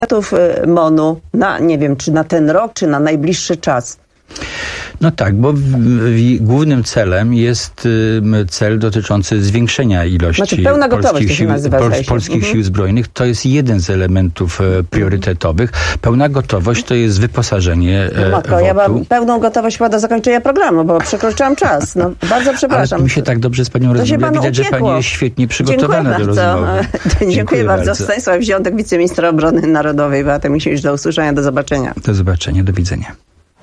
MON-u na, nie wiem, czy na ten rok, czy na najbliższy czas? No tak, bo głównym celem jest cel dotyczący zwiększenia ilości polskich sił zbrojnych. To jest jeden z elementów priorytetowych. Pełna gotowość to jest wyposażenie ja mam pełną gotowość do zakończenia programu, bo przekroczyłam czas. No, bardzo przepraszam. Ale mi się tak dobrze z panią rozmawia. Widać, że pani jest świetnie przygotowana do rozmowy. Dziękuję bardzo. Stanisław Wziątek, wiceminister obrony narodowej. Beata Misiewicz, do usłyszenia, do zobaczenia. Do zobaczenia, do widzenia.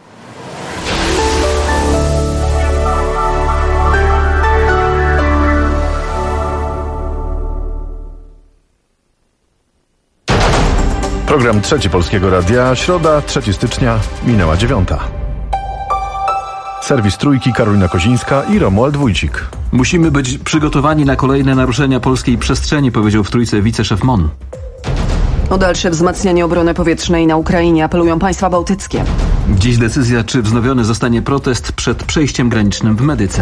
Program Trzeci Polskiego Radia, środa, 3 stycznia, minęła 9. Serwis Trójki, Karolina Kozińska i Romuald Wójcik. Musimy być przygotowani na kolejne naruszenia polskiej przestrzeni, powiedział w Trójce wiceszef MON. O dalsze wzmacnianie obrony powietrznej na Ukrainie apelują państwa bałtyckie. Dziś decyzja, czy wznowiony zostanie protest przed przejściem granicznym w Medyce.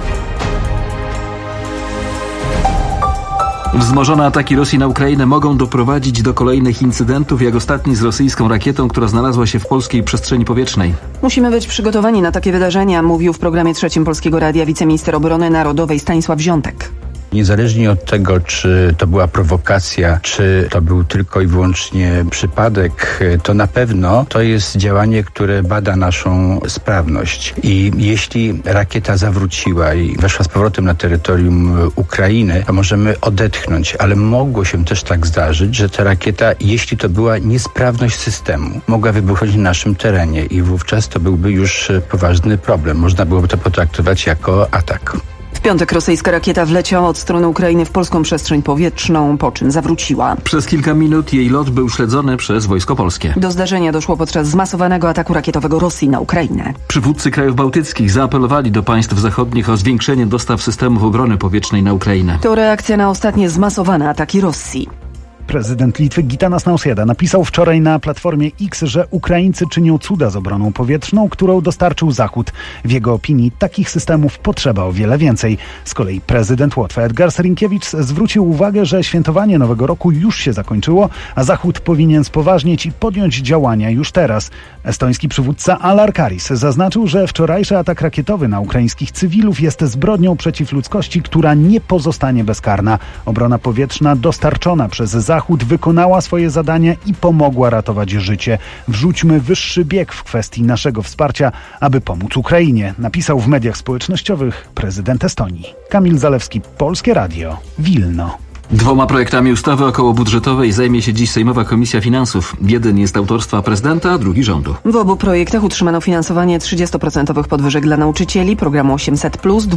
Wzmożone ataki Rosji na Ukrainę mogą doprowadzić do kolejnych incydentów, jak ostatni z rosyjską rakietą, która znalazła się w polskiej przestrzeni powietrznej. Musimy być przygotowani na takie wydarzenia, mówił w programie Trzecim Polskiego Radia wiceminister obrony narodowej Stanisław Wziątek. Niezależnie od tego, czy to była prowokacja, czy to był tylko i wyłącznie przypadek, to na pewno to jest działanie, które bada naszą sprawność. I jeśli rakieta zawróciła i weszła z powrotem na terytorium Ukrainy, to możemy odetchnąć, ale mogło się też tak zdarzyć, że ta rakieta, jeśli to była niesprawność systemu, mogła wybuchnąć na naszym terenie i wówczas to byłby już poważny problem. Można byłoby to potraktować jako atak. W piątek rosyjska rakieta wleciała od strony Ukrainy w polską przestrzeń powietrzną, po czym zawróciła. Przez kilka minut jej lot był śledzony przez Wojsko Polskie. Do zdarzenia doszło podczas zmasowanego ataku rakietowego Rosji na Ukrainę. Przywódcy krajów bałtyckich zaapelowali do państw zachodnich o zwiększenie dostaw systemów obrony powietrznej na Ukrainę. To reakcja na ostatnie zmasowane ataki Rosji. Prezydent Litwy Gitanas Nausėda napisał wczoraj na Platformie X, że Ukraińcy czynią cuda z obroną powietrzną, którą dostarczył Zachód. W jego opinii takich systemów potrzeba o wiele więcej. Z kolei prezydent Łotwy Edgars Rinkiewicz zwrócił uwagę, że świętowanie Nowego Roku już się zakończyło, a Zachód powinien spoważnieć i podjąć działania już teraz. Estoński przywódca Alar Karis zaznaczył, że wczorajszy atak rakietowy na ukraińskich cywilów jest zbrodnią przeciw ludzkości, która nie pozostanie bezkarna. Obrona powietrzna dostarczona przez Zachód wykonała swoje zadania i pomogła ratować życie. Wrzućmy wyższy bieg w kwestii naszego wsparcia, aby pomóc Ukrainie, napisał w mediach społecznościowych prezydent Estonii. Kamil Zalewski, Polskie Radio, Wilno. 2 projektami ustawy okołobudżetowej zajmie się dziś Sejmowa Komisja Finansów. Jeden jest autorstwa prezydenta, a drugi rządu. W obu projektach utrzymano finansowanie 30% podwyżek dla nauczycieli, programu 800+,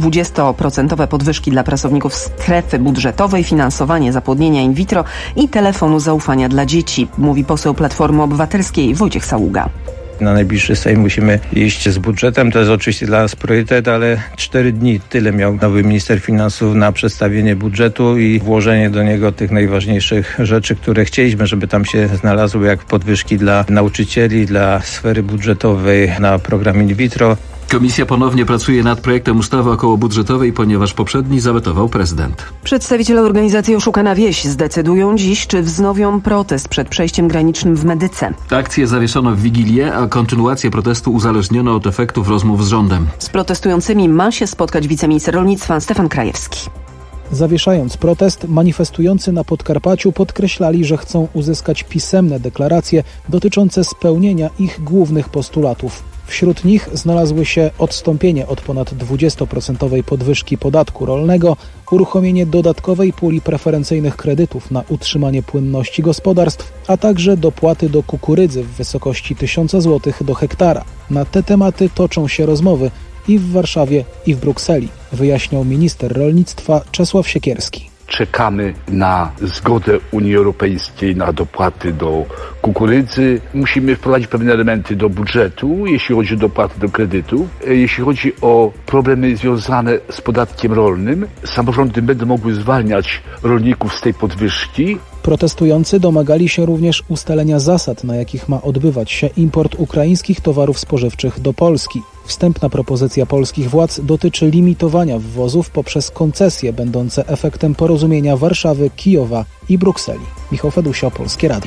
20% podwyżki dla pracowników strefy budżetowej, finansowanie zapłodnienia in vitro i telefonu zaufania dla dzieci, mówi poseł Platformy Obywatelskiej Wojciech Saługa. Na najbliższy Sejm musimy iść z budżetem. To jest oczywiście dla nas priorytet, ale 4 dni tyle miał nowy minister finansów na przedstawienie budżetu i włożenie do niego tych najważniejszych rzeczy, które chcieliśmy, żeby tam się znalazły, jak podwyżki dla nauczycieli, dla sfery budżetowej, na program in vitro. Komisja ponownie pracuje nad projektem ustawy okołobudżetowej, ponieważ poprzedni zawetował prezydent. Przedstawiciele organizacji Oszukana Wieś zdecydują dziś, czy wznowią protest przed przejściem granicznym w Medyce. Akcję zawieszono w Wigilię, a kontynuację protestu uzależniono od efektów rozmów z rządem. Z protestującymi ma się spotkać wiceminister rolnictwa Stefan Krajewski. Zawieszając protest, manifestujący na Podkarpaciu podkreślali, że chcą uzyskać pisemne deklaracje dotyczące spełnienia ich głównych postulatów. Wśród nich znalazły się odstąpienie od ponad 20% podwyżki podatku rolnego, uruchomienie dodatkowej puli preferencyjnych kredytów na utrzymanie płynności gospodarstw, a także dopłaty do kukurydzy w wysokości 1000 zł do hektara. Na te tematy toczą się rozmowy i w Warszawie, i w Brukseli, wyjaśniał minister rolnictwa Czesław Siekierski. Czekamy na zgodę Unii Europejskiej na dopłaty do kukurydzy. Musimy wprowadzić pewne elementy do budżetu, jeśli chodzi o dopłaty do kredytu. Jeśli chodzi o problemy związane z podatkiem rolnym, samorządy będą mogły zwalniać rolników z tej podwyżki. Protestujący domagali się również ustalenia zasad, na jakich ma odbywać się import ukraińskich towarów spożywczych do Polski. Wstępna propozycja polskich władz dotyczy limitowania wwozów poprzez koncesje będące efektem porozumienia Warszawy, Kijowa i Brukseli. Michał Fedusio, Polskie Radio.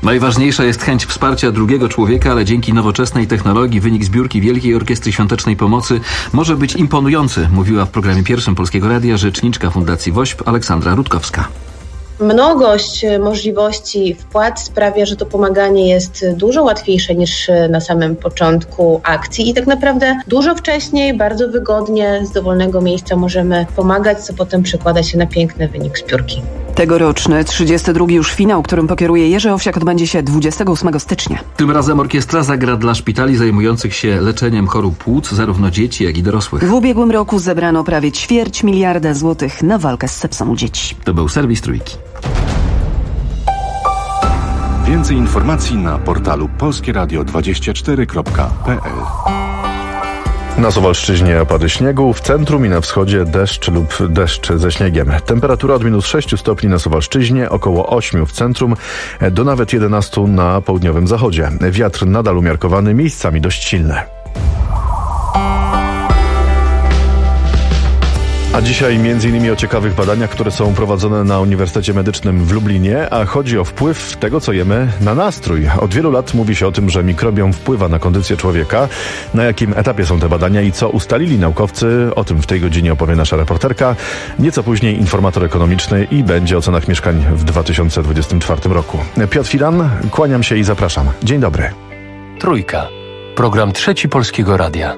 Najważniejsza jest chęć wsparcia drugiego człowieka, ale dzięki nowoczesnej technologii wynik zbiórki Wielkiej Orkiestry Świątecznej Pomocy może być imponujący, mówiła w programie pierwszym Polskiego Radia rzeczniczka Fundacji WOŚP Aleksandra Rutkowska. Mnogość możliwości wpłat sprawia, że to pomaganie jest dużo łatwiejsze niż na samym początku akcji i tak naprawdę dużo wcześniej, bardzo wygodnie, z dowolnego miejsca możemy pomagać, co potem przekłada się na piękny wynik zbiórki. Tegoroczny 32. już finał, którym pokieruje Jerzy Owsiak, odbędzie się 28 stycznia. Tym razem orkiestra zagra dla szpitali zajmujących się leczeniem chorób płuc, zarówno dzieci, jak i dorosłych. W ubiegłym roku zebrano prawie 250 miliarda złotych na walkę z sepsą u dzieci. To był serwis Trójki. Więcej informacji na portalu polskieradio24.pl. Na Suwalszczyźnie opady śniegu, w centrum i na wschodzie deszcz lub deszcz ze śniegiem. Temperatura od -6 stopni na Suwalszczyźnie, około 8 w centrum, do nawet 11 na południowym zachodzie. Wiatr nadal umiarkowany, miejscami dość silny. A dzisiaj m.in. o ciekawych badaniach, które są prowadzone na Uniwersytecie Medycznym w Lublinie, a chodzi o wpływ tego, co jemy, na nastrój. Od wielu lat mówi się o tym, że mikrobiom wpływa na kondycję człowieka. Na jakim etapie są te badania i co ustalili naukowcy? O tym w tej godzinie opowie nasza reporterka. Nieco później informator ekonomiczny i będzie o cenach mieszkań w 2024 roku. Piotr Filan, kłaniam się i zapraszam. Dzień dobry. Trójka. Program Trzeci Polskiego Radia.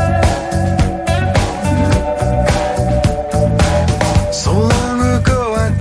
So long ago I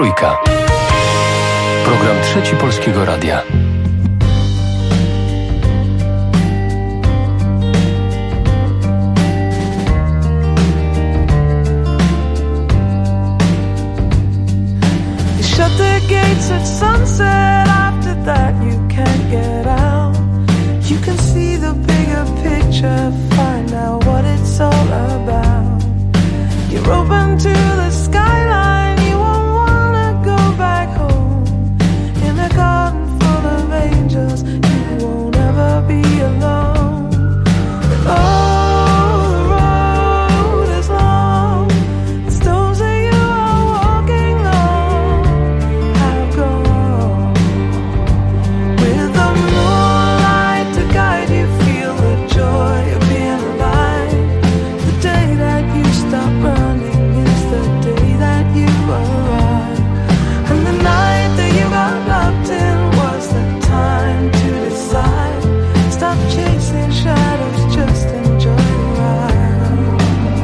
Trójka. Program Trzeci Polskiego Radia. Shut the gates at sunset, after that you can't get out. You can see the bigger picture, find out what it's all about. You're open to the skyline, you won't wanna go back home. In a garden full of angels, you won't ever be alone. But oh, the road is long, the stones that you are walking on have gone. With the moonlight to guide you, feel the joy of being alive. The day that you stop running is the day that you arrive. And the night that you got locked in was the time to decide. Stop chasing shadows, just enjoy the ride.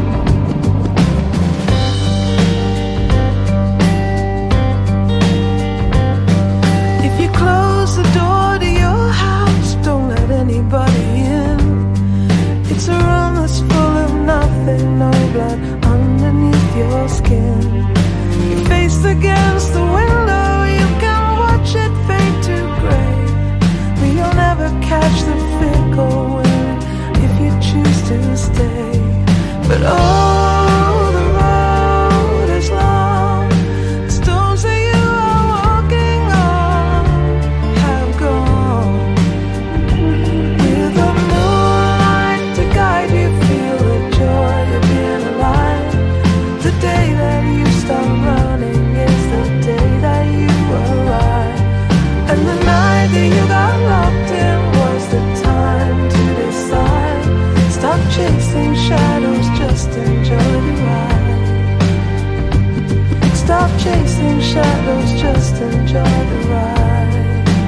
If you close the door to your house, don't let anybody in. It's a room that's full of nothing, no blood underneath your skin. You're faced against the window, you can watch it fade to grey. But you'll never catch the fickle wind if you choose to stay. But oh, the road is long, the stones that you are walking on have gone. With the moonlight to guide you, feel the joy of being alive. The day that you stop running is the day that you arrive. And the night that you got locked in was the time to decide. Stop chasing shadows, just enjoy the ride. Stop chasing shadows, just enjoy the ride.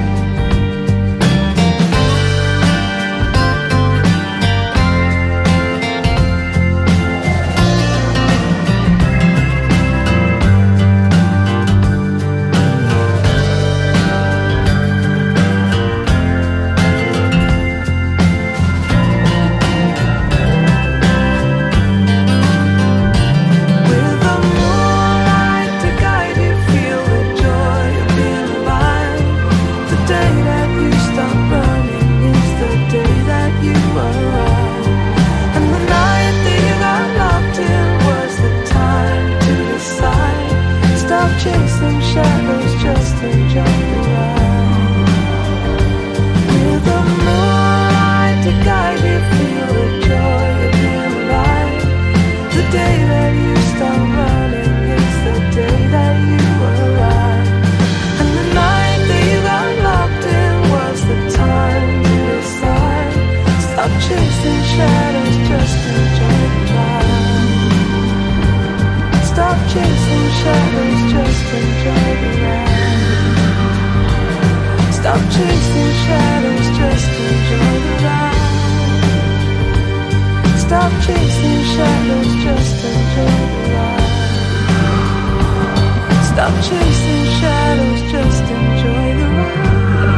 With the moonlight to guide you, feel the joy of being alive. The day that you stop running is the day that you arrive. And the night that you got locked in was the time to decide. Stop chasing shadows, just enjoy the ride. With the moonlight to guide you, feel the joy of being alive. The day that you stop running is the day that you arrive. And the night that you got locked in was the time to decide. Stop chasing shadows, just enjoy the ride. Stop chasing shadows, just enjoy the ride. Stop chasing shadows, just enjoy the ride. Stop chasing shadows, just enjoy the ride. Stop chasing shadows, just enjoy the ride.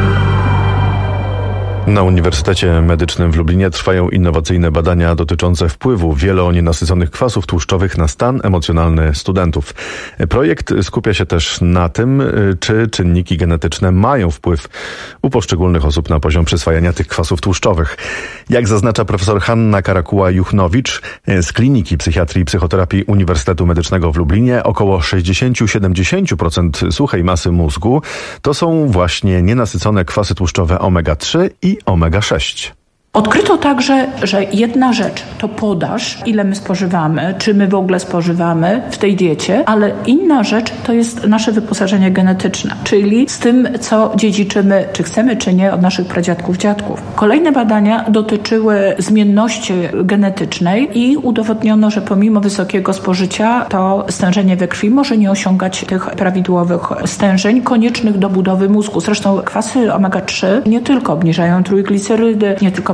Na Uniwersytecie Medycznym w Lublinie trwają innowacyjne badania dotyczące wpływu wielonienasyconych kwasów tłuszczowych na stan emocjonalny studentów. Projekt skupia się też na tym, czy czynniki genetyczne mają wpływ u poszczególnych osób na poziom przyswajania tych kwasów tłuszczowych. Jak zaznacza profesor Hanna Karakuła-Juchnowicz z Kliniki Psychiatrii i Psychoterapii Uniwersytetu Medycznego w Lublinie, około 60-70% suchej masy mózgu to są właśnie nienasycone kwasy tłuszczowe omega-3 i omega-6. Odkryto także, że jedna rzecz to podaż, ile my spożywamy, czy my w ogóle spożywamy w tej diecie, ale inna rzecz to jest nasze wyposażenie genetyczne, czyli z tym, co dziedziczymy, czy chcemy, czy nie, od naszych pradziadków, dziadków. Kolejne badania dotyczyły zmienności genetycznej i udowodniono, że pomimo wysokiego spożycia to stężenie we krwi może nie osiągać tych prawidłowych stężeń koniecznych do budowy mózgu. Zresztą kwasy omega-3 nie tylko obniżają trójglicerydy, nie tylko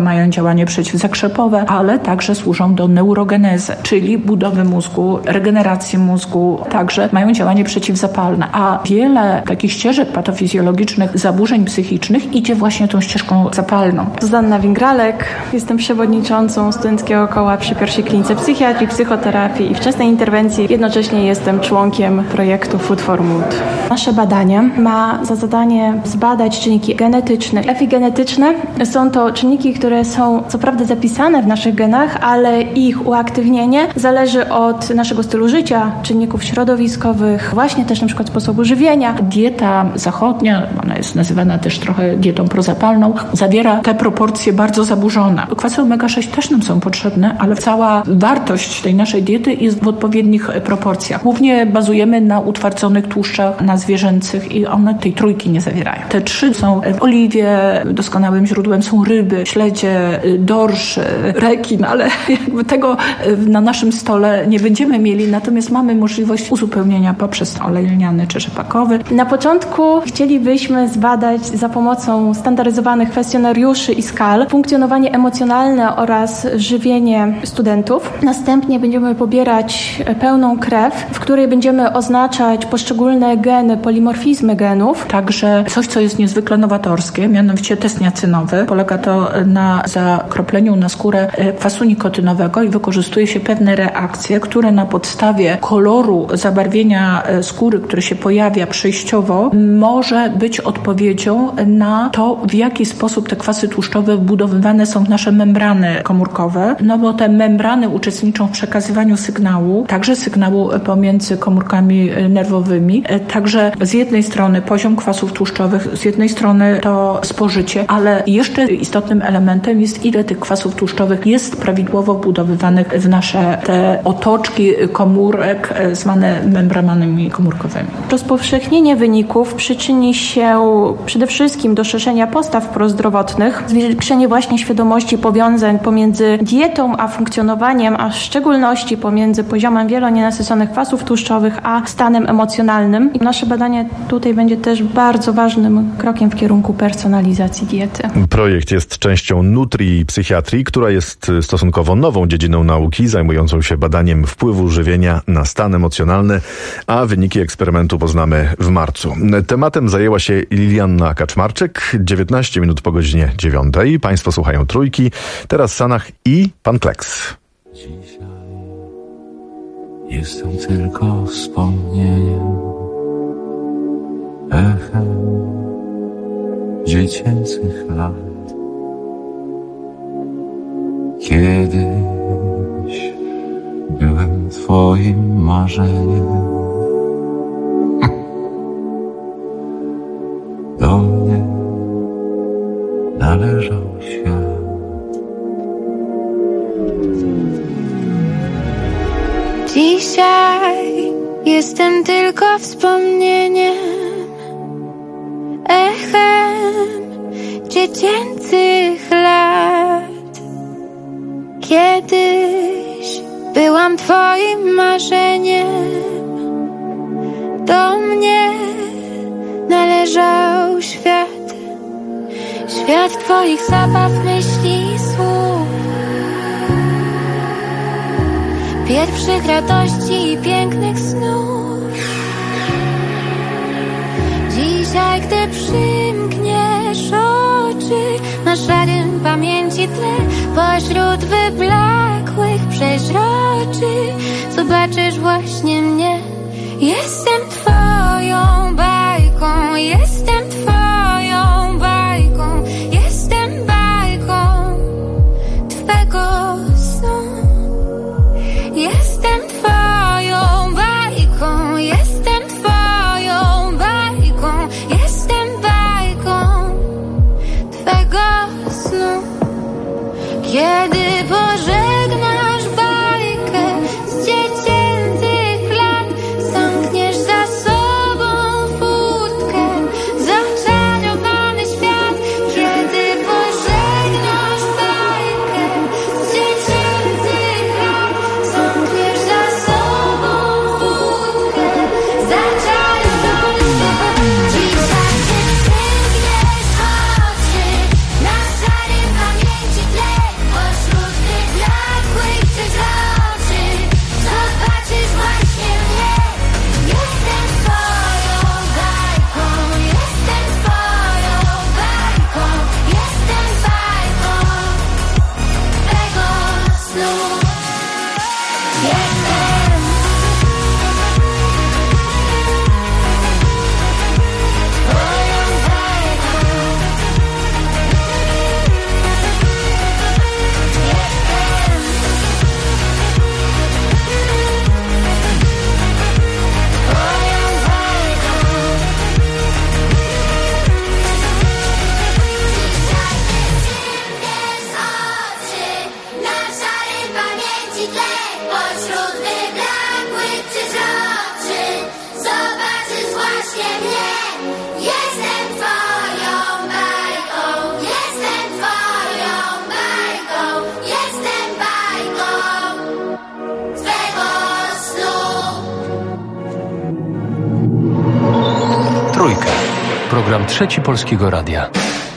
mają działanie przeciwzakrzepowe, ale także służą do neurogenezy, czyli budowy mózgu, regeneracji mózgu, także mają działanie przeciwzapalne. A wiele takich ścieżek patofizjologicznych zaburzeń psychicznych idzie właśnie tą ścieżką zapalną. Zuzanna Wingralek, jestem przewodniczącą Studenckiego Koła przy Pierwszej Klinice Psychiatrii, Psychoterapii i Wczesnej Interwencji. Jednocześnie jestem członkiem projektu Food for Mood. Nasze badanie ma za zadanie zbadać czynniki genetyczne. Epigenetyczne są to czynniki, które są co prawda zapisane w naszych genach, ale ich uaktywnienie zależy od naszego stylu życia, czynników środowiskowych, właśnie też na przykład sposobu żywienia. Dieta zachodnia, ona jest nazywana też trochę dietą prozapalną, zawiera te proporcje bardzo zaburzone. Kwasy omega-6 też nam są potrzebne, ale cała wartość tej naszej diety jest w odpowiednich proporcjach. Głównie bazujemy na utwardzonych tłuszczach, na zwierzęcych i one tej trójki nie zawierają. Te trzy są w oliwie, doskonałym źródłem są ryby, śledzie, dorsz, rekin, ale jakby tego na naszym stole nie będziemy mieli, natomiast mamy możliwość uzupełnienia poprzez olej lniany czy rzepakowy. Na początku chcielibyśmy zbadać za pomocą standaryzowanych kwestionariuszy i skal funkcjonowanie emocjonalne oraz żywienie studentów. Następnie będziemy pobierać pełną krew, w której będziemy oznaczać poszczególne geny, polimorfizmy genów. Także coś, co jest niezwykle nowatorskie, mianowicie test niacynowy. Polega to na zakropleniu na skórę kwasu nikotynowego i wykorzystuje się pewne reakcje, które na podstawie koloru zabarwienia skóry, który się pojawia przejściowo, może być odpowiedzią na to, w jaki sposób te kwasy tłuszczowe wbudowywane są w nasze membrany komórkowe, no bo te membrany uczestniczą w przekazywaniu sygnału, także sygnału pomiędzy komórkami nerwowymi. Także z jednej strony poziom kwasów tłuszczowych, z jednej strony to spożycie, ale jeszcze istotnym elementem jest, ile tych kwasów tłuszczowych jest prawidłowo wbudowywanych w nasze te otoczki komórek zwane membranami komórkowymi. Rozpowszechnienie wyników przyczyni się przede wszystkim do szerzenia postaw prozdrowotnych, zwiększenie właśnie świadomości powiązań pomiędzy dietą a funkcjonowaniem, a w szczególności pomiędzy poziomem wielonienasyconych kwasów tłuszczowych a stanem emocjonalnym. I nasze badanie tutaj będzie też bardzo ważnym krokiem w kierunku personalizacji diety. Projekt jest częścią Nutri Psychiatrii, która jest stosunkowo nową dziedziną nauki, zajmującą się badaniem wpływu żywienia na stan emocjonalny, a wyniki eksperymentu poznamy w marcu. Tematem zajęła się Lilianna Kaczmarczyk, 19 minut po godzinie 9. Państwo słuchają Trójki, teraz Sanach i Pan Kleks. Dzisiaj jestem tylko wspomnieniem, echem dziecięcych lat. Kiedyś byłem twoim marzeniem. Do mnie należał świat. Dzisiaj jestem tylko wspomnieniem, echem dziecięcych lat. Kiedyś byłam twoim marzeniem, do mnie należał świat. Świat twoich zabaw, myśli i słów, pierwszych radości i pięknych snów. Dzisiaj, gdy przymkniesz oczy, na szarym pamięci tle, pośród wyblakłych przeźroczy, zobaczysz właśnie mnie. Jestem twoją bajką, jestem twoją bajką, jestem bajką twego snu. Jestem twoją bajką, jestem twoją bajką, jestem bajką twego snu. Kiedy pożegnasz bajkę z dziecięcych lat, zamkniesz za sobą Trójka. Program Trzeci Polskiego Radia.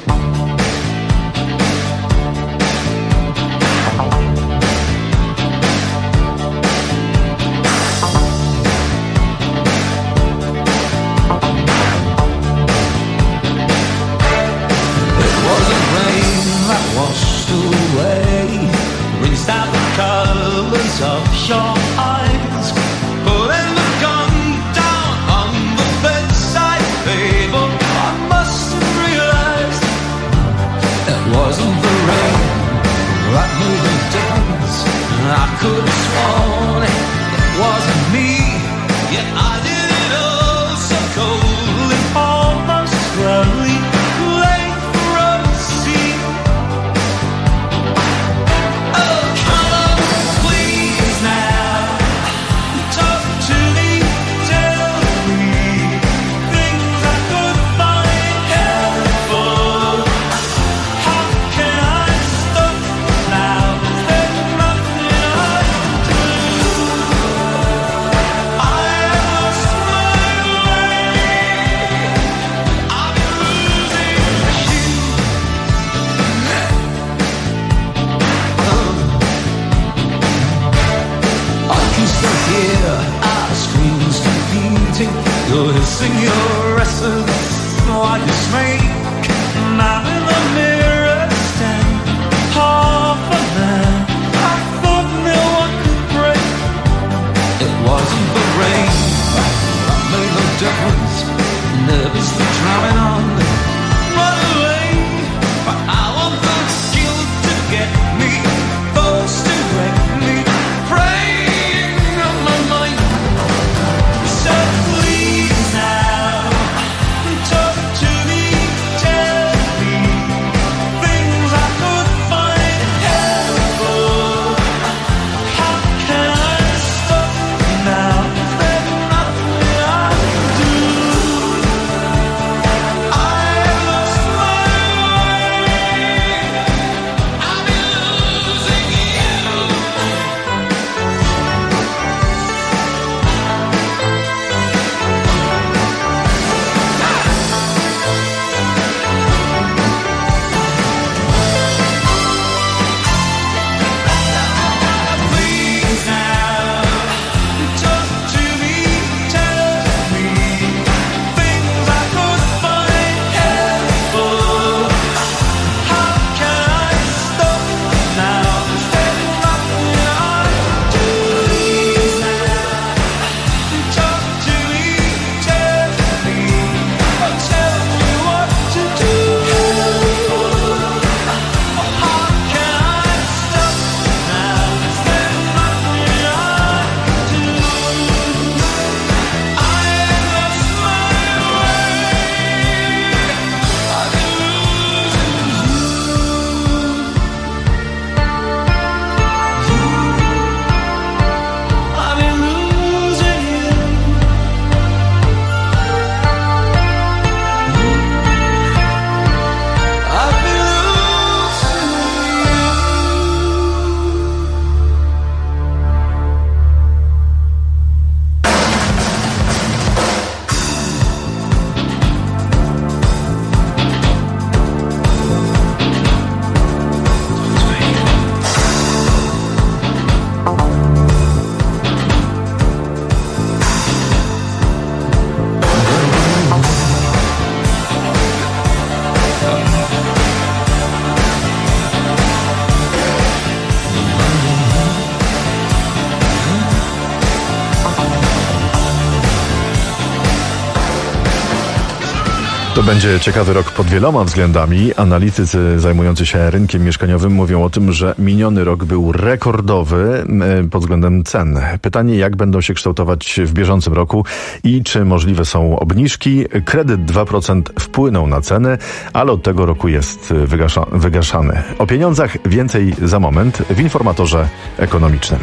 To będzie ciekawy rok pod wieloma względami. Analitycy zajmujący się rynkiem mieszkaniowym mówią o tym, że miniony rok był rekordowy pod względem cen. Pytanie, jak będą się kształtować w bieżącym roku i czy możliwe są obniżki. Kredyt 2% wpłynął na ceny, ale od tego roku jest wygaszany. O pieniądzach więcej za moment w informatorze ekonomicznym.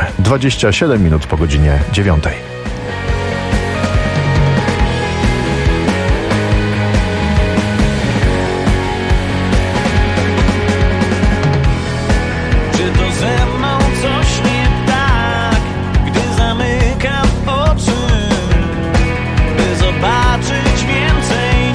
27 minut po godzinie 9. Zobaczyć więcej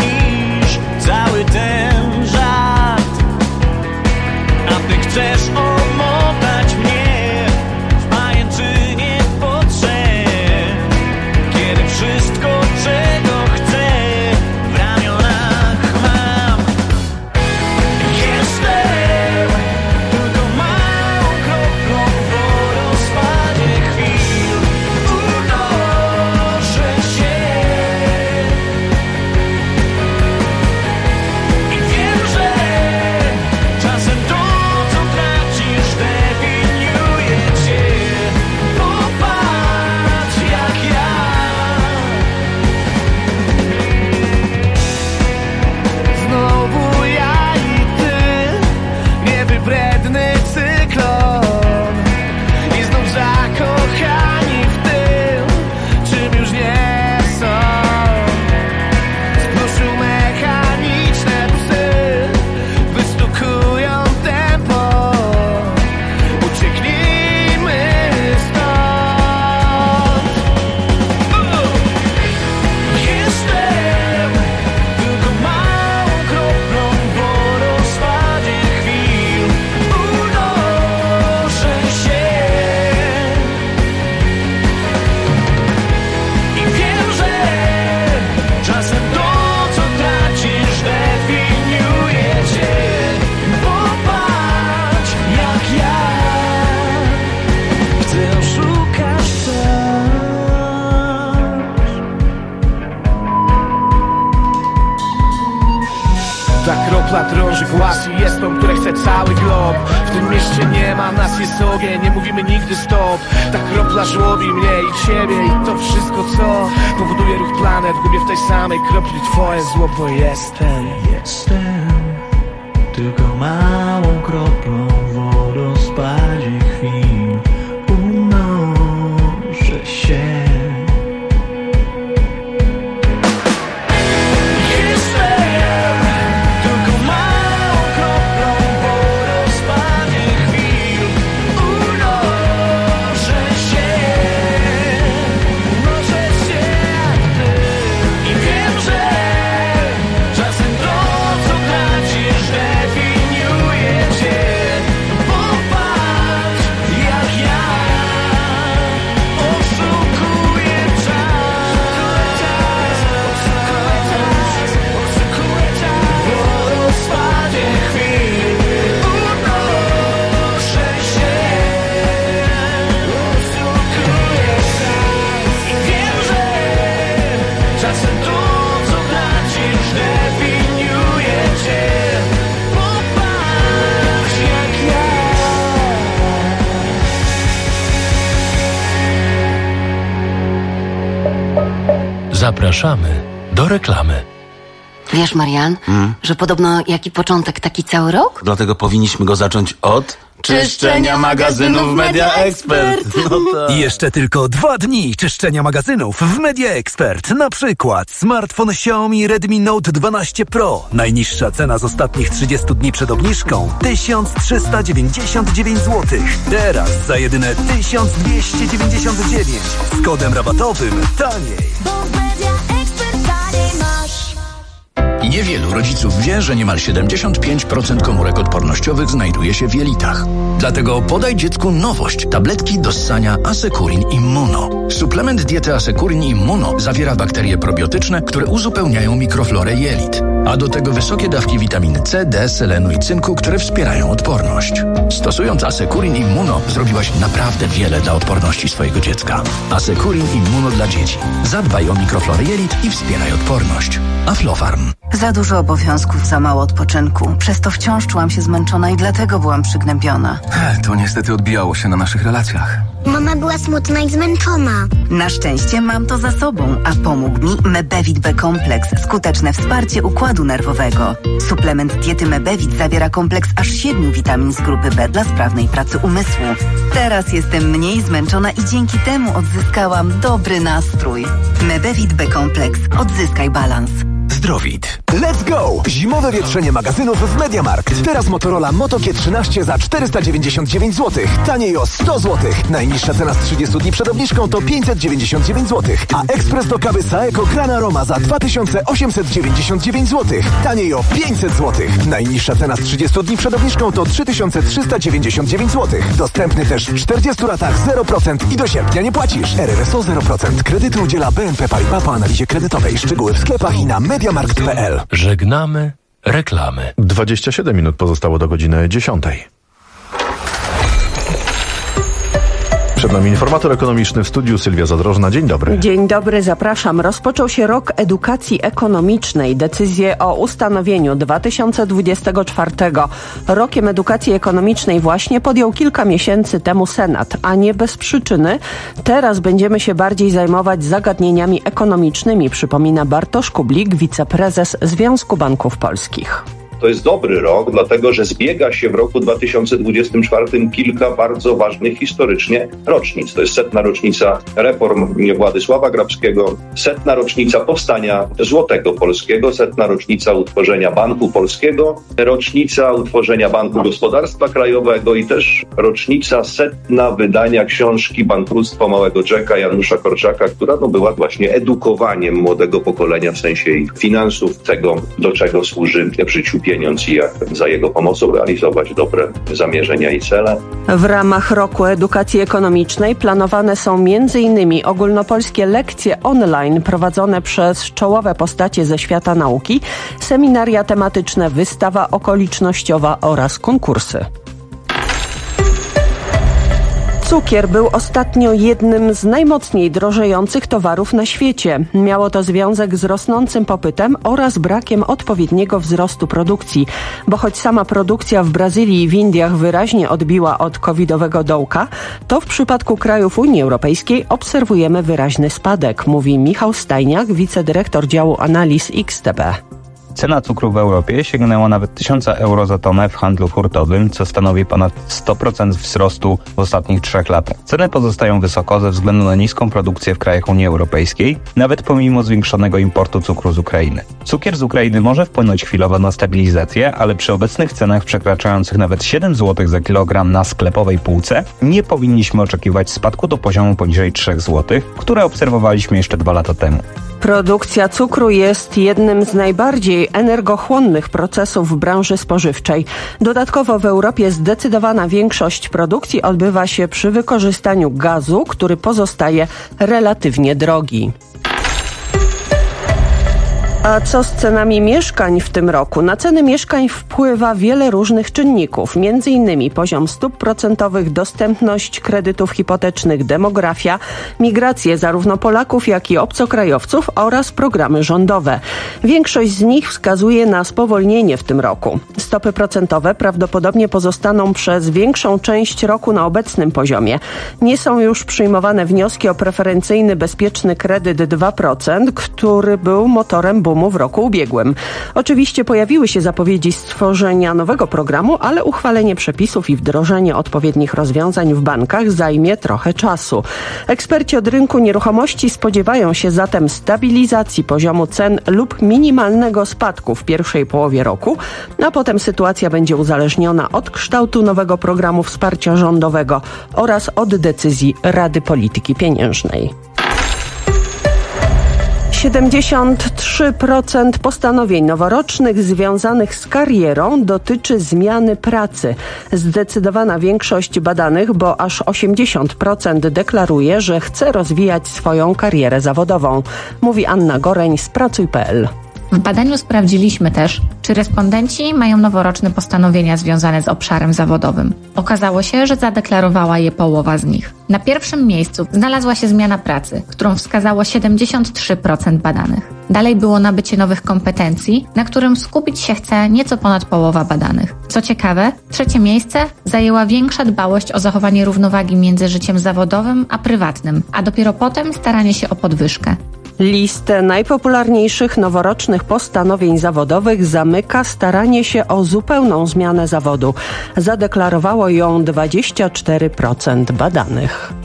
Ta kropla drąży głaz i jest tą, które chce cały glob. W tym mieście nie ma nas, jest ogień, nie mówimy nigdy stop. Ta kropla żłobi mnie i ciebie i to wszystko, co powoduje ruch planet. Gubię w tej samej kropli twoje zło, bo jestem tylko małą kroplą w wodospadzie chwil. Unoszę się. Zapraszamy do reklamy. Wiesz, Marian, że podobno jaki początek, taki cały rok? Dlatego powinniśmy go zacząć od czyszczenia magazynów Media Expert. No tak. I jeszcze tylko 2 dni czyszczenia magazynów w Media Expert. Na przykład smartfon Xiaomi Redmi Note 12 Pro. Najniższa cena z ostatnich 30 dni przed obniżką 1399 zł. Teraz za jedyne 1299 z kodem rabatowym taniej. Niewielu rodziców wie, że niemal 75% komórek odpornościowych znajduje się w jelitach. Dlatego podaj dziecku nowość. Tabletki do ssania Assecurin Immuno. Suplement diety Assecurin Immuno zawiera bakterie probiotyczne, które uzupełniają mikroflorę jelit. A do tego wysokie dawki witaminy C, D, selenu i cynku, które wspierają odporność. Stosując Assecurin Immuno zrobiłaś naprawdę wiele dla odporności swojego dziecka. Assecurin Immuno dla dzieci. Zadbaj o mikroflorę jelit i wspieraj odporność. Aflofarm. Za dużo obowiązków, za mało odpoczynku. Przez to wciąż czułam się zmęczona i dlatego byłam przygnębiona. To niestety odbijało się na naszych relacjach. Mama była smutna i zmęczona. Na szczęście mam to za sobą, a pomógł mi Mebevit B-kompleks. Skuteczne wsparcie układu nerwowego. Suplement diety Mebevit zawiera kompleks aż 7 witamin z grupy B dla sprawnej pracy umysłu. Teraz jestem mniej zmęczona i dzięki temu odzyskałam dobry nastrój. Mebevit B-kompleks. Odzyskaj balans. Zdrowit. Let's go! Zimowe wietrzenie magazynów w MediaMarkt. Teraz Motorola Moto G13 za 499 zł. Taniej o 100 zł. Najniższa cena z 30 dni przed obniżką to 599 zł. A ekspres do kawy Saeco Gran Aroma za 2899 zł. Taniej o 500 zł. Najniższa cena z 30 dni przed obniżką to 3399 zł. Dostępny też w 40 ratach 0% i do sierpnia nie płacisz. RRSO 0%. Kredyty udziela BNP Paribas po analizie kredytowej. Szczegóły w sklepach i na mediamarkt.pl. Żegnamy reklamy. 27 minut pozostało do godziny 10. Przed nami informator ekonomiczny w studiu Sylwia Zadrożna. Dzień dobry. Dzień dobry, zapraszam. Rozpoczął się rok edukacji ekonomicznej. Decyzję o ustanowieniu 2024 rokiem edukacji ekonomicznej właśnie podjął kilka miesięcy temu Senat, a nie bez przyczyny. Teraz będziemy się bardziej zajmować zagadnieniami ekonomicznymi, przypomina Bartosz Kublik, wiceprezes Związku Banków Polskich. To jest dobry rok, dlatego że zbiega się w roku 2024 kilka bardzo ważnych historycznie rocznic. To jest 100. rocznica reform Władysława Grabskiego, 100. rocznica powstania Złotego Polskiego, 100. rocznica utworzenia Banku Polskiego, rocznica utworzenia Banku Gospodarstwa Krajowego i też rocznica 100. wydania książki Bankructwo Małego Jacka Janusza Korczaka, która była właśnie edukowaniem młodego pokolenia w sensie ich finansów, tego, do czego służy w życiu pieniądz i jak za jego pomocą realizować dobre zamierzenia i cele. W ramach roku edukacji ekonomicznej planowane są m.in. ogólnopolskie lekcje online prowadzone przez czołowe postacie ze świata nauki, seminaria tematyczne, wystawa okolicznościowa oraz konkursy. Cukier był ostatnio jednym z najmocniej drożejących towarów na świecie. Miało to związek z rosnącym popytem oraz brakiem odpowiedniego wzrostu produkcji. Bo choć sama produkcja w Brazylii i w Indiach wyraźnie odbiła od covidowego dołka, to w przypadku krajów Unii Europejskiej obserwujemy wyraźny spadek, mówi Michał Stajniak, wicedyrektor działu analiz XTB. Cena cukru w Europie sięgnęła nawet 1000 euro za tonę w handlu hurtowym, co stanowi ponad 100% wzrostu w ostatnich 3 latach. Ceny pozostają wysoko ze względu na niską produkcję w krajach Unii Europejskiej, nawet pomimo zwiększonego importu cukru z Ukrainy. Cukier z Ukrainy może wpłynąć chwilowo na stabilizację, ale przy obecnych cenach przekraczających nawet 7 zł za kilogram na sklepowej półce nie powinniśmy oczekiwać spadku do poziomu poniżej 3 zł, które obserwowaliśmy jeszcze 2 lata temu. Produkcja cukru jest jednym z najbardziej energochłonnych procesów w branży spożywczej. Dodatkowo w Europie zdecydowana większość produkcji odbywa się przy wykorzystaniu gazu, który pozostaje relatywnie drogi. A co z cenami mieszkań w tym roku? Na ceny mieszkań wpływa wiele różnych czynników, m.in. poziom stóp procentowych, dostępność kredytów hipotecznych, demografia, migracje zarówno Polaków, jak i obcokrajowców oraz programy rządowe. Większość z nich wskazuje na spowolnienie w tym roku. Stopy procentowe prawdopodobnie pozostaną przez większą część roku na obecnym poziomie. Nie są już przyjmowane wnioski o preferencyjny bezpieczny kredyt 2%, który był motorem boomu w roku ubiegłym. Oczywiście pojawiły się zapowiedzi stworzenia nowego programu, ale uchwalenie przepisów i wdrożenie odpowiednich rozwiązań w bankach zajmie trochę czasu. Eksperci od rynku nieruchomości spodziewają się zatem stabilizacji poziomu cen lub minimalnego spadku w pierwszej połowie roku, a potem sytuacja będzie uzależniona od kształtu nowego programu wsparcia rządowego oraz od decyzji Rady Polityki Pieniężnej. 73% postanowień noworocznych związanych z karierą dotyczy zmiany pracy. Zdecydowana większość badanych, bo aż 80% deklaruje, że chce rozwijać swoją karierę zawodową. Mówi Anna Goreń z Pracuj.pl. W badaniu sprawdziliśmy też, czy respondenci mają noworoczne postanowienia związane z obszarem zawodowym. Okazało się, że zadeklarowała je połowa z nich. Na pierwszym miejscu znalazła się zmiana pracy, którą wskazało 73% badanych. Dalej było nabycie nowych kompetencji, na którym skupić się chce nieco ponad połowa badanych. Co ciekawe, 3. miejsce zajęła większa dbałość o zachowanie równowagi między życiem zawodowym a prywatnym, a dopiero potem staranie się o podwyżkę. Listę najpopularniejszych noworocznych postanowień zawodowych zamyka staranie się o zupełną zmianę zawodu. Zadeklarowało ją 24% badanych.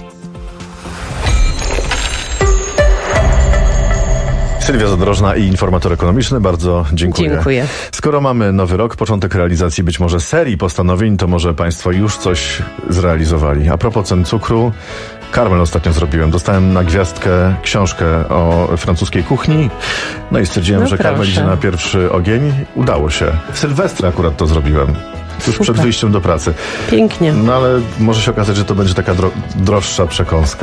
Sylwia Zadrożna i informator ekonomiczny, bardzo dziękuję. Dziękuję. Skoro mamy nowy rok, początek realizacji być może serii postanowień, to może Państwo już coś zrealizowali. A propos cen cukru, karmel ostatnio zrobiłem. Dostałem na gwiazdkę książkę o francuskiej kuchni. No i stwierdziłem, że karmel idzie na pierwszy ogień. Udało się. W Sylwestra akurat to zrobiłem. Tuż przed wyjściem do pracy. Pięknie. No ale może się okazać, że to będzie taka droższa przekąska.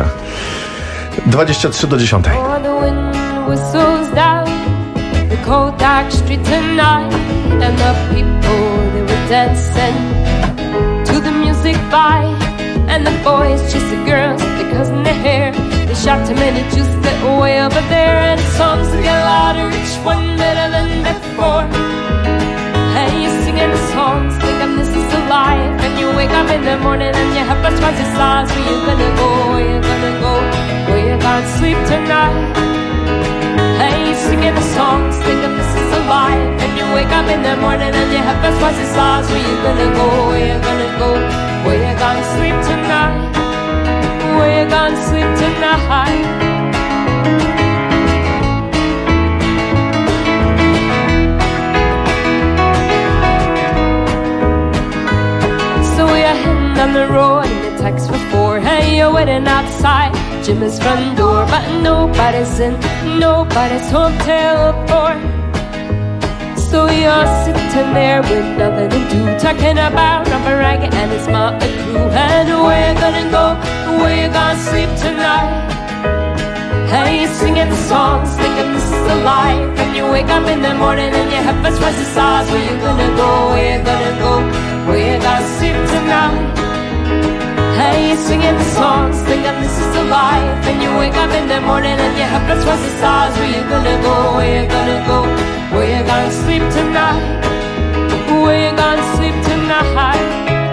9:53. Whistles down the cold dark street tonight, and the people they were dancing to the music by, and the boys chased the girls with their cousin their hair. They shot too many juice that way over there, and songs get louder, each one better than before. And you're singing the songs, thinking this is a life, and you wake up in the morning and you have to twice the size. Where you gonna go? Where you gonna go? Where you gonna sleep tonight? Hey, you singing the songs, thinking this is a life, and you wake up in the morning and you have first twice the size. Where you gonna go? Where you gonna go? Where you gonna sleep tonight? Where you gonna sleep tonight? So we're heading down the road and the text for 4. Hey, you're waiting outside Jimmy's front door, but nobody's in nobody's home till 4. So you're sitting there with nothing to do, talking about Robert Ragged and his motley crew. And where you gonna go? Where you gonna sleep tonight? Hey, you're singing the songs, thinking this is a life, and you wake up in the morning and you have first twice the size. Where you gonna go? Where you gonna go? Where you gonna sleep tonight? Hey, you're singing the the morning and your head towards the stars. Where you gonna go, where you gonna go, where you gonna sleep tonight, where you gonna sleep tonight.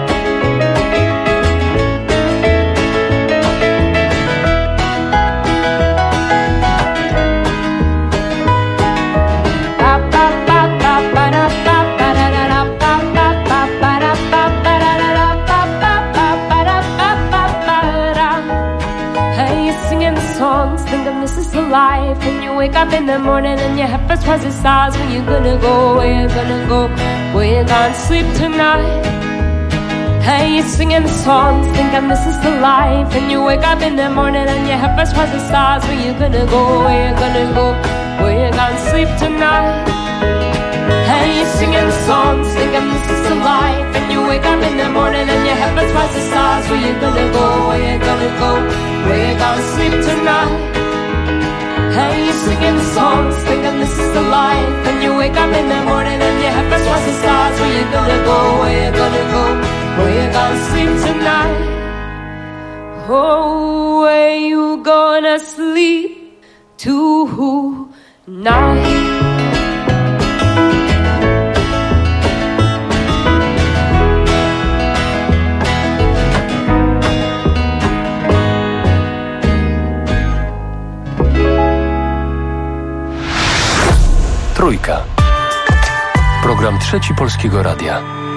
This is the life. When you wake up in the morning and your head first towards the stars. Where you gonna go, where you gonna go, where you gonna sleep tonight. Hey, you're singing songs, thinking this is the life. And you wake up in the morning and your head first towards the stars. Where you gonna go, where you gonna go, where you gonna sleep tonight. Hey, you're singing songs, thinking this is the life. And you wake up in the morning and your head first towards the stars. Where you gonna go, where you gonna go, where you gonna sleep tonight. Hey, you're singing songs, thinking this is the life. And you wake up in the morning and your head first towards the stars. Where you gonna go, where you gonna go, where you gonna sleep tonight. Oh, where you gonna sleep tonight. Trójka. Program Trzeci Polskiego Radia.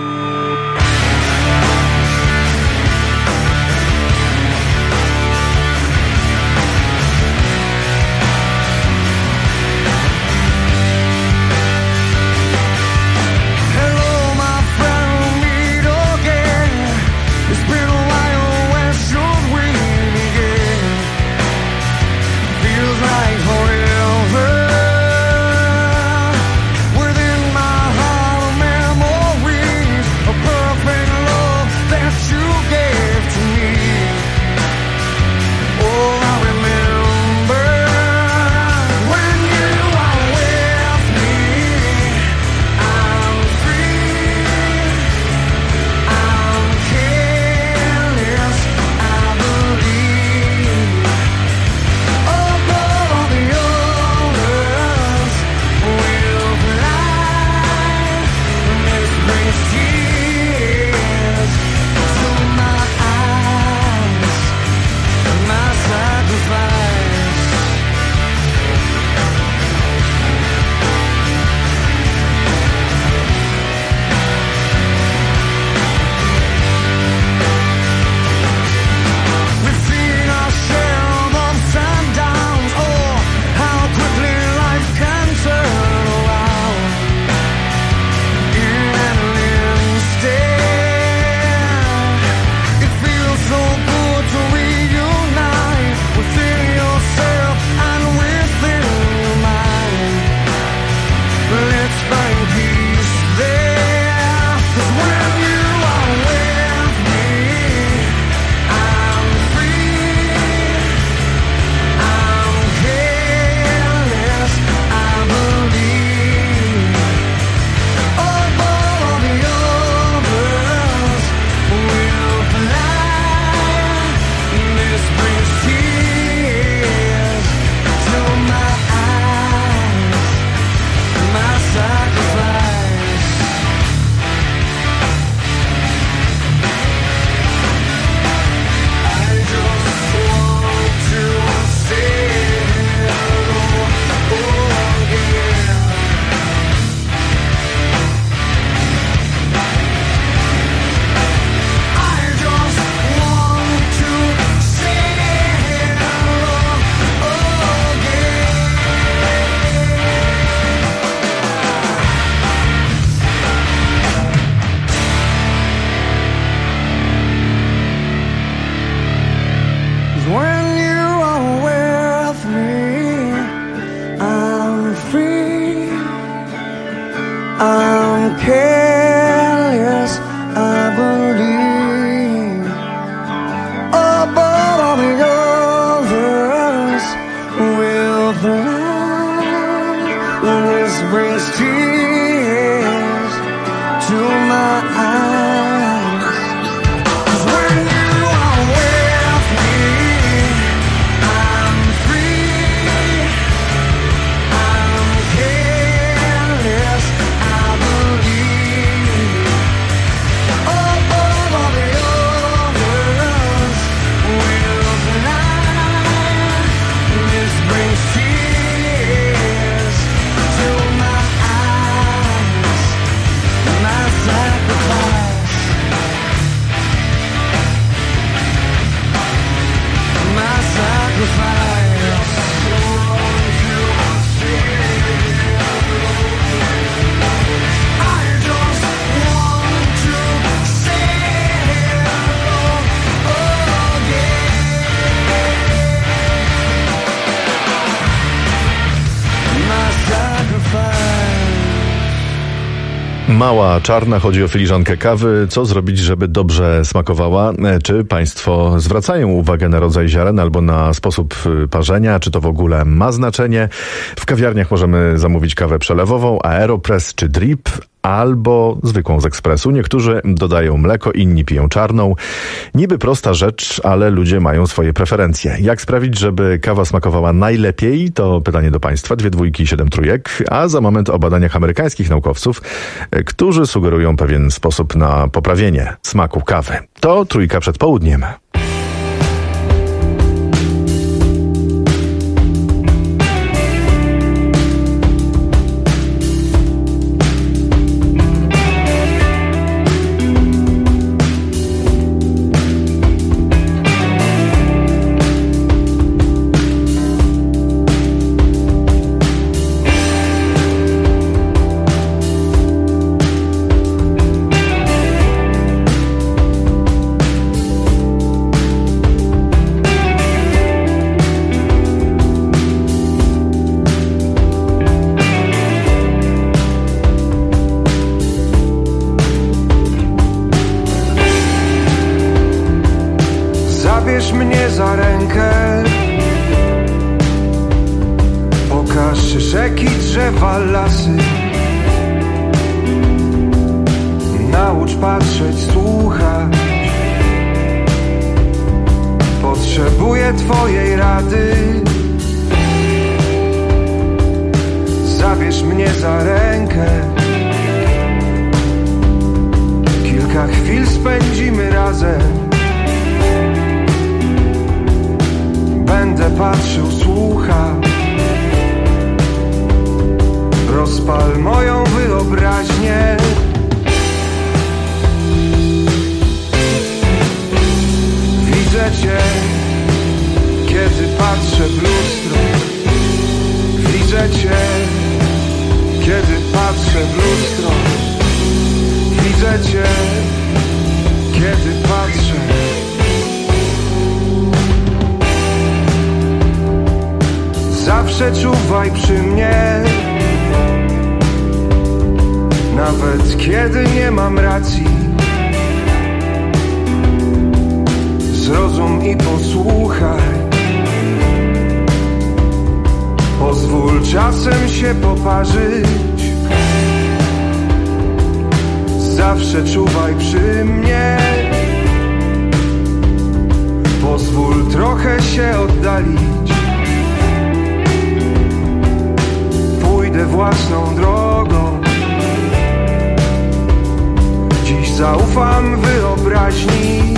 I'm careless, I believe. Above all the others will fly. This brings tears to my eyes. 'Cause when you are with me, I'm free. Mała czarna, chodzi o filiżankę kawy. Co zrobić, żeby dobrze smakowała? Czy państwo zwracają uwagę na rodzaj ziaren albo na sposób parzenia? Czy to w ogóle ma znaczenie? W kawiarniach możemy zamówić kawę przelewową, Aeropress czy drip, albo zwykłą z ekspresu. Niektórzy dodają mleko, inni piją czarną. Niby prosta rzecz, ale ludzie mają swoje preferencje. Jak sprawić, żeby kawa smakowała najlepiej? To pytanie do państwa. 2 dwójki i 7 trójek. A za moment o badaniach amerykańskich naukowców, którzy sugerują pewien sposób na poprawienie smaku kawy. To Trójka przed południem. Zabierz mnie za rękę, pokaż rzeki, drzewa, lasy. Naucz patrzeć, słuchać. Potrzebuję twojej rady. Zabierz mnie za rękę, kilka chwil spędzimy razem. Będę patrzył, słuchał. Rozpal moją wyobraźnię. Widzę cię, kiedy patrzę w lustro. Widzę cię, kiedy patrzę w lustro. Widzę cię, kiedy patrzę. Zawsze czuwaj przy mnie, nawet kiedy nie mam racji. Zrozum i posłuchaj. Pozwól czasem się poparzyć. Zawsze czuwaj przy mnie. Pozwól trochę się oddalić. Pójdę własną drogą. Dziś zaufam wyobraźni.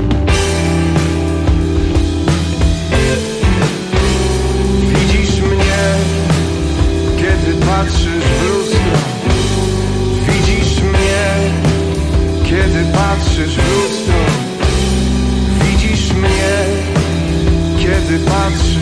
Widzisz mnie, kiedy patrzysz w lustro. Widzisz mnie, kiedy patrzysz w lustro. Widzisz mnie, kiedy patrzysz.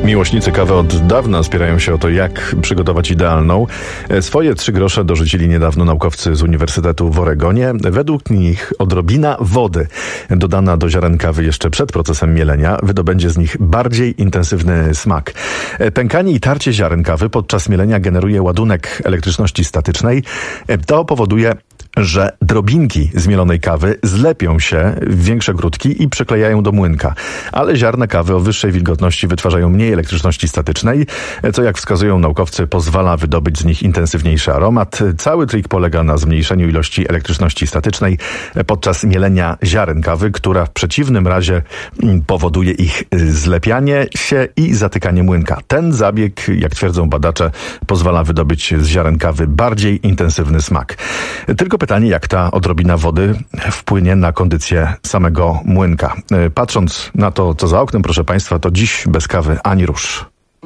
Miłośnicy kawy od dawna spierają się o to, jak przygotować idealną. Swoje 3 grosze dorzucili niedawno naukowcy z Uniwersytetu w Oregonie. Według nich odrobina wody dodana do ziaren kawy jeszcze przed procesem mielenia wydobędzie z nich bardziej intensywny smak. Pękanie i tarcie ziaren kawy podczas mielenia generuje ładunek elektryczności statycznej. To powoduje, że drobinki zmielonej kawy zlepią się w większe grudki i przyklejają do młynka. Ale ziarna kawy o wyższej wilgotności wytwarzają mniej elektryczności statycznej, co jak wskazują naukowcy pozwala wydobyć z nich intensywniejszy aromat. Cały trik polega na zmniejszeniu ilości elektryczności statycznej podczas mielenia ziaren kawy, która w przeciwnym razie powoduje ich zlepianie się i zatykanie młynka. Ten zabieg, jak twierdzą badacze, pozwala wydobyć z ziaren kawy bardziej intensywny smak. Tylko pytanie, jak ta odrobina wody wpłynie na kondycję samego młynka. Patrząc na to, co za oknem, proszę Państwa, to dziś bez kawy ani rusz.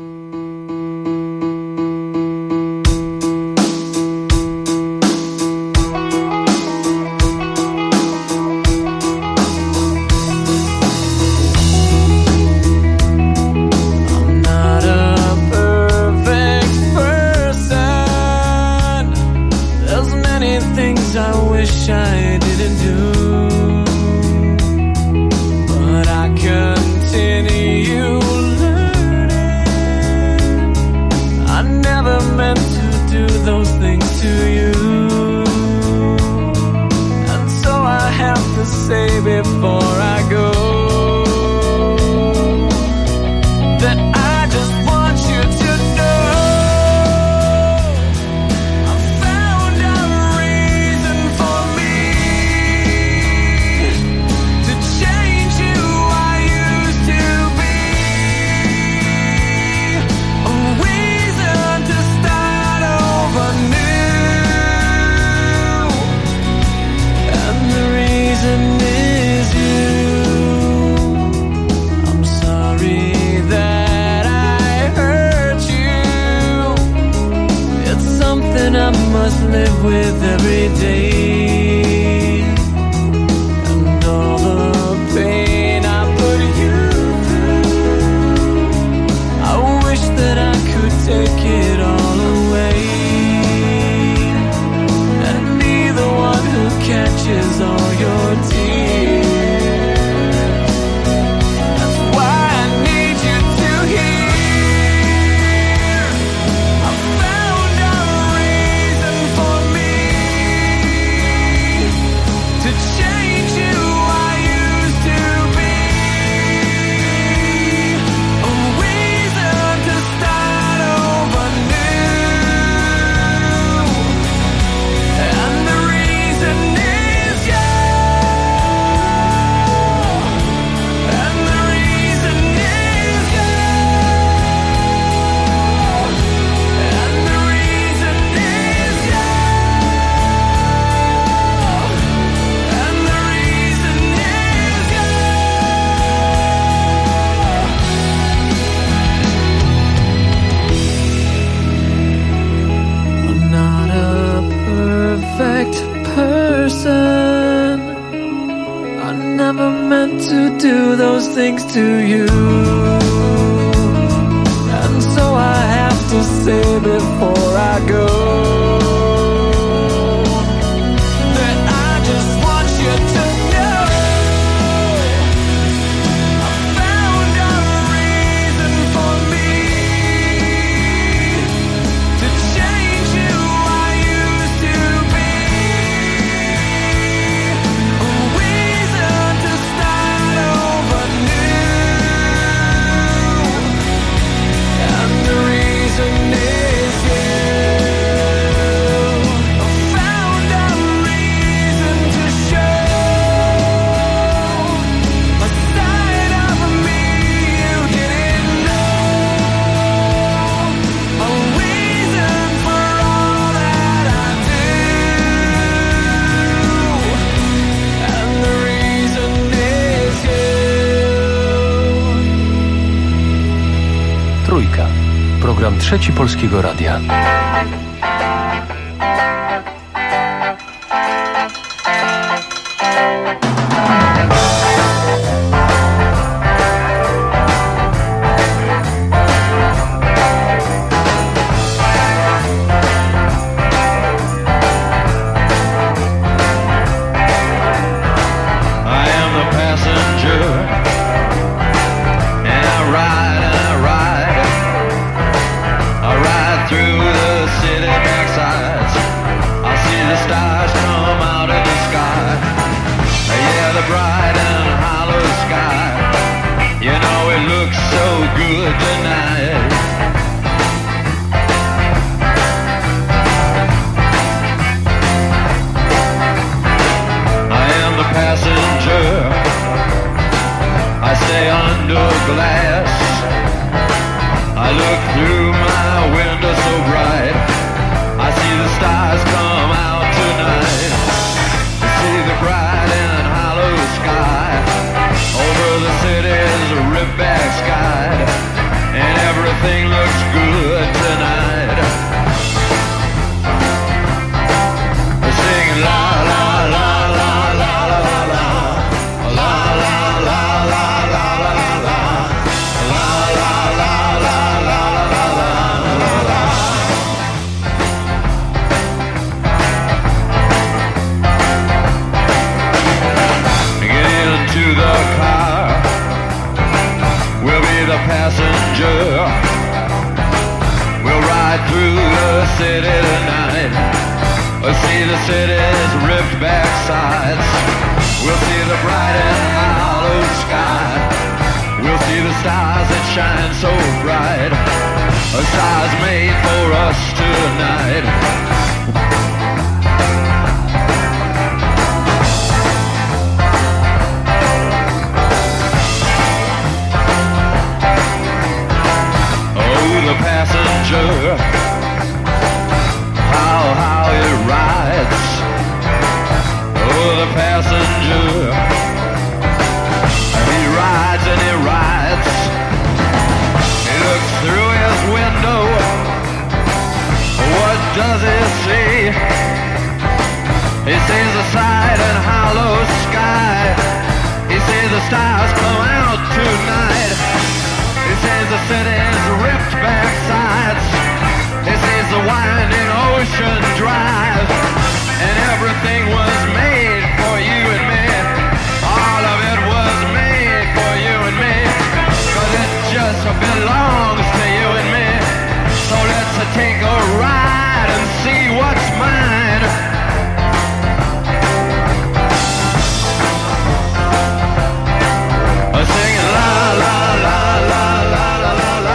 things to you, and so I have to say before I go that I just want you to know I found a reason for me to change who I used to be, a reason to start over new, and the reason is you. I found a reason to show a side of me you didn't know, a reason for all that I do, and the reason is you. Trójka. Program Trzeci Polskiego Radia. city's ripped back sides. We'll see the bright and hollow sky. We'll see the stars that shine so bright. Stars made for us tonight. The passenger, how he rides. Oh, the passenger, he rides and he rides. He looks through his window. What does he see? He sees the side and hollow sky. He sees the stars come out tonight. He sees the city's ripped back sides. He sees the winding ocean drive. And everything was made for you and me. All of it was made for you and me. 'Cause it just belongs to you and me. So let's take a ride and see what's mine. Singing la la la la la la la la.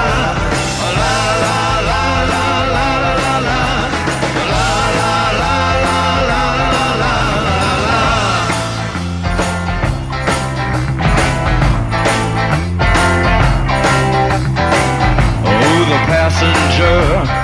Passenger,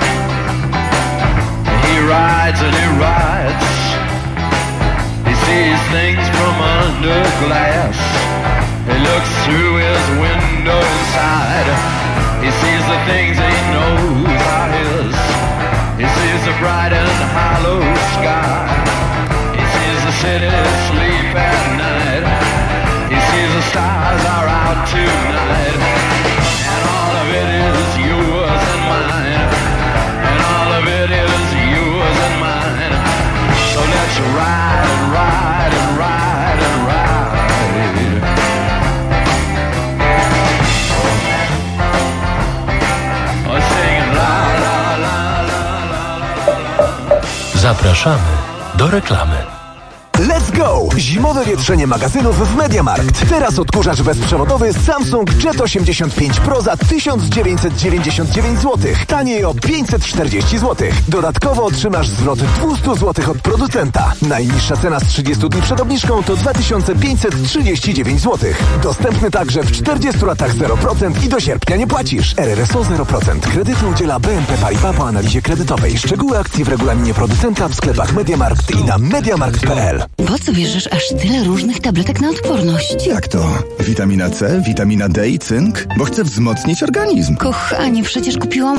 he rides and he rides. He sees things from under glass. He looks through his window inside. He sees the things he knows are his. He sees the bright and hollow sky. He sees the city sleep at night. He sees the stars are out tonight. And all of it is yours and mine. And all of it is yours and mine. So let's ride and ride and ride and ride. Oh, singing la la la la la la. Zapraszamy do reklamy. Let's go! Zimowe wietrzenie magazynów w MediaMarkt. Teraz odkurzacz bezprzewodowy Samsung Jet 85 Pro za 1999 zł. Taniej o 540 zł. Dodatkowo otrzymasz zwrot 200 zł od producenta. Najniższa cena z 30 dni przed obniżką to 2539 zł. Dostępny także w 40 latach 0% i do sierpnia nie płacisz. RRSO 0%. Kredytu udziela BNP Paribas po analizie kredytowej. Szczegóły akcji w regulaminie producenta w sklepach MediaMarkt i na mediamarkt.pl. Po co bierzesz aż tyle różnych tabletek na odporność? Jak to? Witamina C, witamina D i cynk? Bo chcę wzmocnić organizm. Kochanie, przecież kupiłam